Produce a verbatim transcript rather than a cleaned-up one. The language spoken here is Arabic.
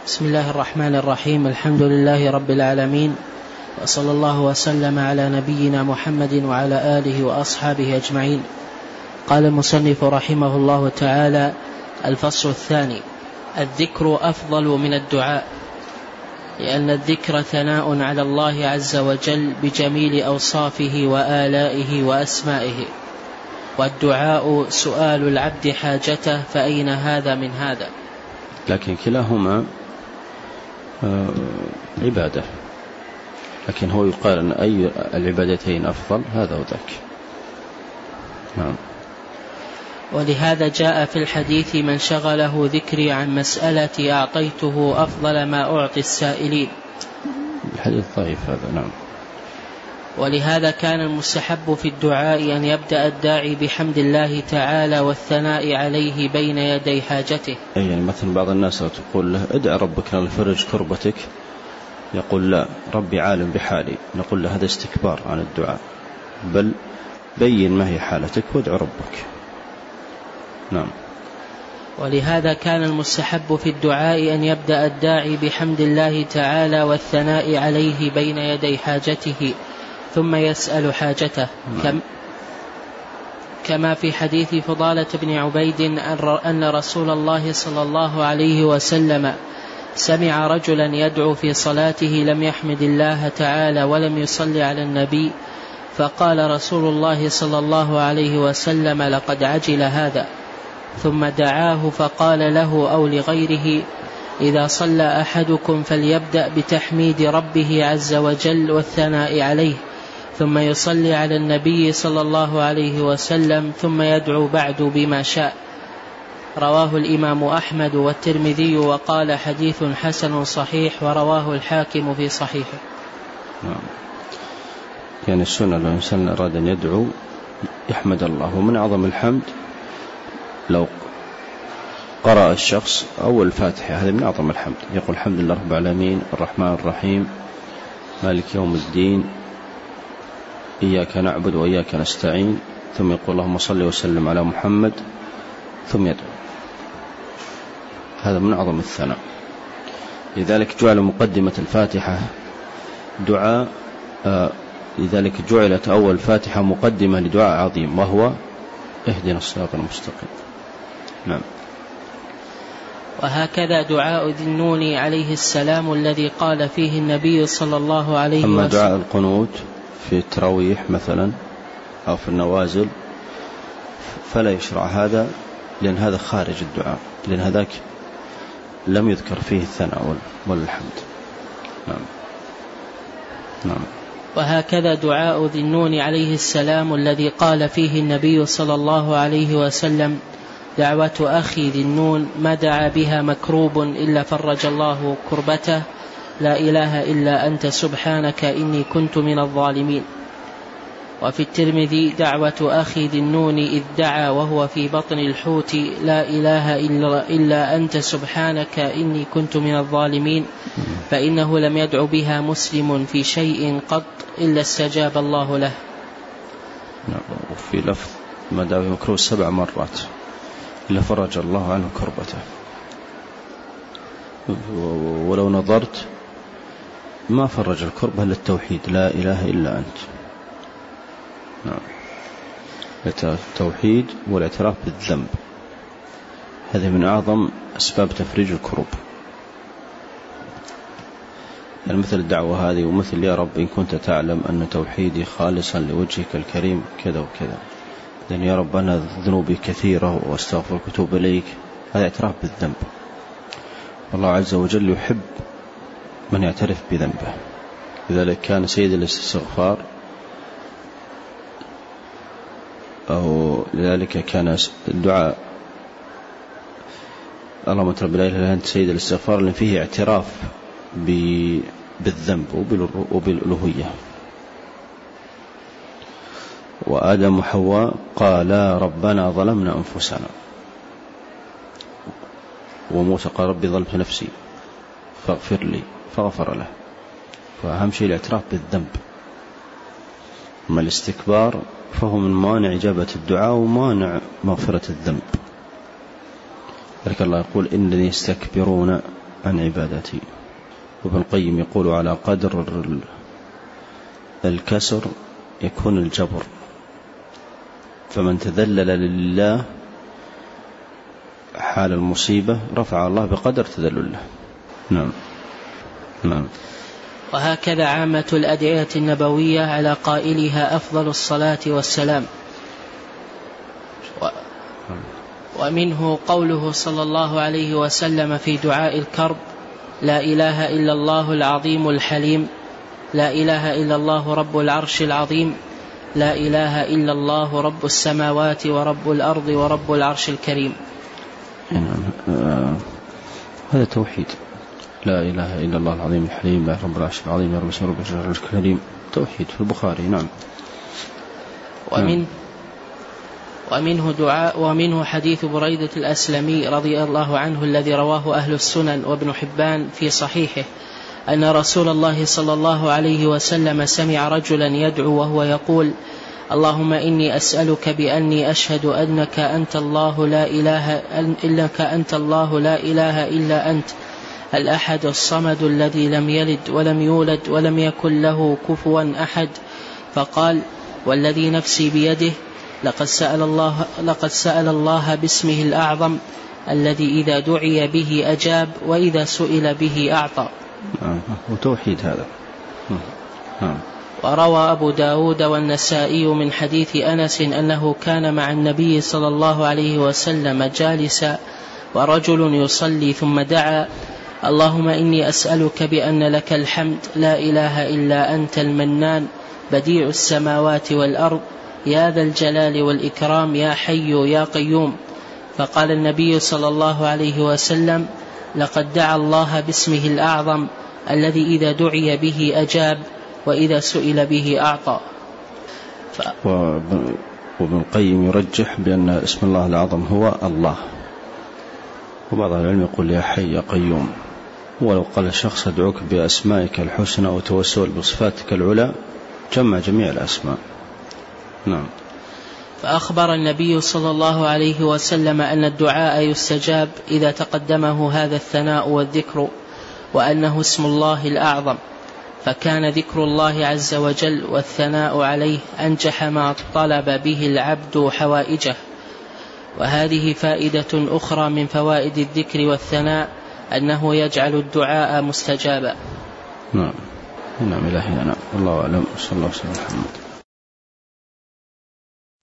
بسم الله الرحمن الرحيم. الحمد لله رب العالمين، وصلى الله وسلم على نبينا محمد وعلى آله وأصحابه أجمعين. قال المصنف رحمه الله تعالى: الفصل الثاني: الذكر أفضل من الدعاء، لأن الذكر ثناء على الله عز وجل بجميل أوصافه وآلائه وأسمائه، والدعاء سؤال العبد حاجته، فأين هذا من هذا؟ لكن كلاهما عبادة، لكن هو يقال أن أي العبادتين أفضل، هذا وذاك. نعم. ولهذا جاء في الحديث: من شغله ذكري عن مسألتي أعطيته أفضل ما أعطي السائلين. الحديث ضعيف هذا. نعم. ولهذا كان المستحب في الدعاء أن يبدأ الداعي بحمد الله تعالى والثناء عليه بين يدي حاجته. أي يعني مثلا بعض الناس تقول له: ادع ربك أن يفرج كربتك، يقول: لا، ربي عالم بحالي. نقول له: هذا استكبار عن الدعاء، بل بين ما هي حالتك وادع ربك. نعم. ولهذا كان المستحب في الدعاء أن يبدأ الداعي بحمد الله تعالى والثناء عليه بين يدي حاجته، ثم يسأل حاجته. كم كما في حديث فضالة بن عبيد أن رسول الله صلى الله عليه وسلم سمع رجلا يدعو في صلاته لم يحمد الله تعالى ولم يصلي على النبي، فقال رسول الله صلى الله عليه وسلم: لقد عجل هذا. ثم دعاه فقال له أو لغيره: إذا صلى أحدكم فليبدأ بتحميد ربه عز وجل والثناء عليه، ثم يصلي على النبي صلى الله عليه وسلم، ثم يدعو بعد بما شاء. رواه الإمام أحمد والترمذي، وقال: حديث حسن صحيح، ورواه الحاكم في صحيحه. نعم. يعني السنة لو الإنسان أراد أن يدعو يحمد الله، ومن أعظم الحمد لو قرأ الشخص أول الفاتحة، هذا من أعظم الحمد. يقول: الحمد لله رب العالمين الرحمن الرحيم مالك يوم الدين إياك نعبد وإياك نستعين، ثم يقول: اللهم صل وسلم على محمد، ثم يدعو. هذا من أعظم الثناء. لذلك جعل مقدمة الفاتحة دعاء، آه لذلك جعلت أول فاتحة مقدمة لدعاء عظيم، وهو: اهدنا الصراط المستقيم. نعم. وهكذا دعاء ذي النون عليه السلام الذي قال فيه النبي صلى الله عليه وسلم. أما دعاء القنوت في التراويح مثلا أو في النوازل فلا يشرع هذا، لأن هذا خارج الدعاء، لأن هذاك لم يذكر فيه الثناء والحمد. نعم. نعم. وهكذا دعاء ذي النون عليه السلام الذي قال فيه النبي صلى الله عليه وسلم: دعوة أخي ذي النون ما دعا بها مكروب إلا فرج الله كربته، لا إله إلا أنت سبحانك إني كنت من الظالمين. وفي الترمذي: دعوة أخي ذي النون إذ دعا وهو في بطن الحوت، لا إله إلا, إلا أنت سبحانك إني كنت من الظالمين، فإنه لم يدع بها مسلم في شيء قط إلا استجاب الله له. وفي لفظ: ما دعا مكروه سبع مرات إلا فرج الله عنه كربته. ولو نظرت ما فرج الكربة إلا التوحيد، لا إله إلا أنت. نعم. التوحيد والاعتراف بالذنب، هذه من أعظم أسباب تفريج الكروب. يعني مثل الدعوة هذه، ومثل: يا رب إن كنت تعلم أن توحيدي خالصا لوجهك الكريم كذا وكذا، لأن يا رب أنا ذنوبي كثيرة واستغفرك وأتوب إليك. هذا اعتراف بالذنب. الله عز وجل يحب من يعترف بذنبه. لذلك كان سيد الاستغفار، أو لذلك كان الدعاء: اللهم رب لا إله إلا أنت سيد الاستغفار، لأن فيه اعتراف بالذنب وبالألوهية. وآدم وحواء قالا ربنا ظلمنا أنفسنا، وموسى قال: ربي ظلمت نفسي فاغفر لي، فغفر له. فأهم شيء الاعتراف بالذنب. أما الاستكبار فهو من مانع إجابة الدعاء ومانع مغفرة الذنب. لذلك الله يقول: إنني يستكبرون عن عبادتي. وابن القيم يقول على قدر الكسر يكون الجبر، فمن تذلل لله حال المصيبة رفع الله بقدر تذلله. نعم نعم. وهكذا عامة الأدعية النبوية على قائلها أفضل الصلاة والسلام. ومنه قوله صلى الله عليه وسلم في دعاء الكرب: لا إله إلا الله العظيم الحليم، لا إله إلا الله رب العرش العظيم، لا إله إلا الله رب السماوات ورب الأرض ورب العرش الكريم. هذا توحيد، لا إله إلا الله العظيم الحليم، لا رب العرش العظيم، رب العرش الكريم، توحيد في البخاري. نعم. ومن ومنه دعاء ومنه حديث بريدة الأسلمي رضي الله عنه الذي رواه أهل السنن وابن حبان في صحيحه أن رسول الله صلى الله عليه وسلم سمع رجلا يدعو وهو يقول: اللهم إني أسألك بأني أشهد أنك أنت الله لا إله إنك أنت الله لا إله إلا أنت الأحد الصمد الذي لم يلد ولم يولد ولم يكن له كفوا أحد. فقال: والذي نفسي بيده لقد سأل الله لقد سأل الله باسمه الأعظم الذي إذا دعي به أجاب وإذا سئل به أعطى. وتوحيد هذا. وروى أبو داود والنسائي من حديث أنس أنه كان مع النبي صلى الله عليه وسلم جالسا ورجل يصلي ثم دعا: اللهم إني أسألك بأن لك الحمد لا إله إلا أنت المنان بديع السماوات والأرض يا ذا الجلال والإكرام يا حي يا قيوم. فقال النبي صلى الله عليه وسلم: لقد دعا الله باسمه الأعظم الذي إذا دعي به أجاب وإذا سئل به أعطى. ف... وابن القيم يرجح بأن اسم الله الأعظم هو الله، وبعض العلم يقول يا حي يا قيوم. ولو قال الشخص أدعوك بأسمائك الحسنى وتوسل بصفاتك العلى جمع جميع الأسماء. نعم. فأخبر النبي صلى الله عليه وسلم أن الدعاء يستجاب إذا تقدمه هذا الثناء والذكر، وأنه اسم الله الأعظم، فكان ذكر الله عز وجل والثناء عليه أنجح ما طلب به العبد حوائجه. وهذه فائدة أخرى من فوائد الذكر والثناء أنه يجعل الدعاء مستجابا. نعم. نعم إلهي. نعم. الله أعلم. صلى الله عليه وسلم.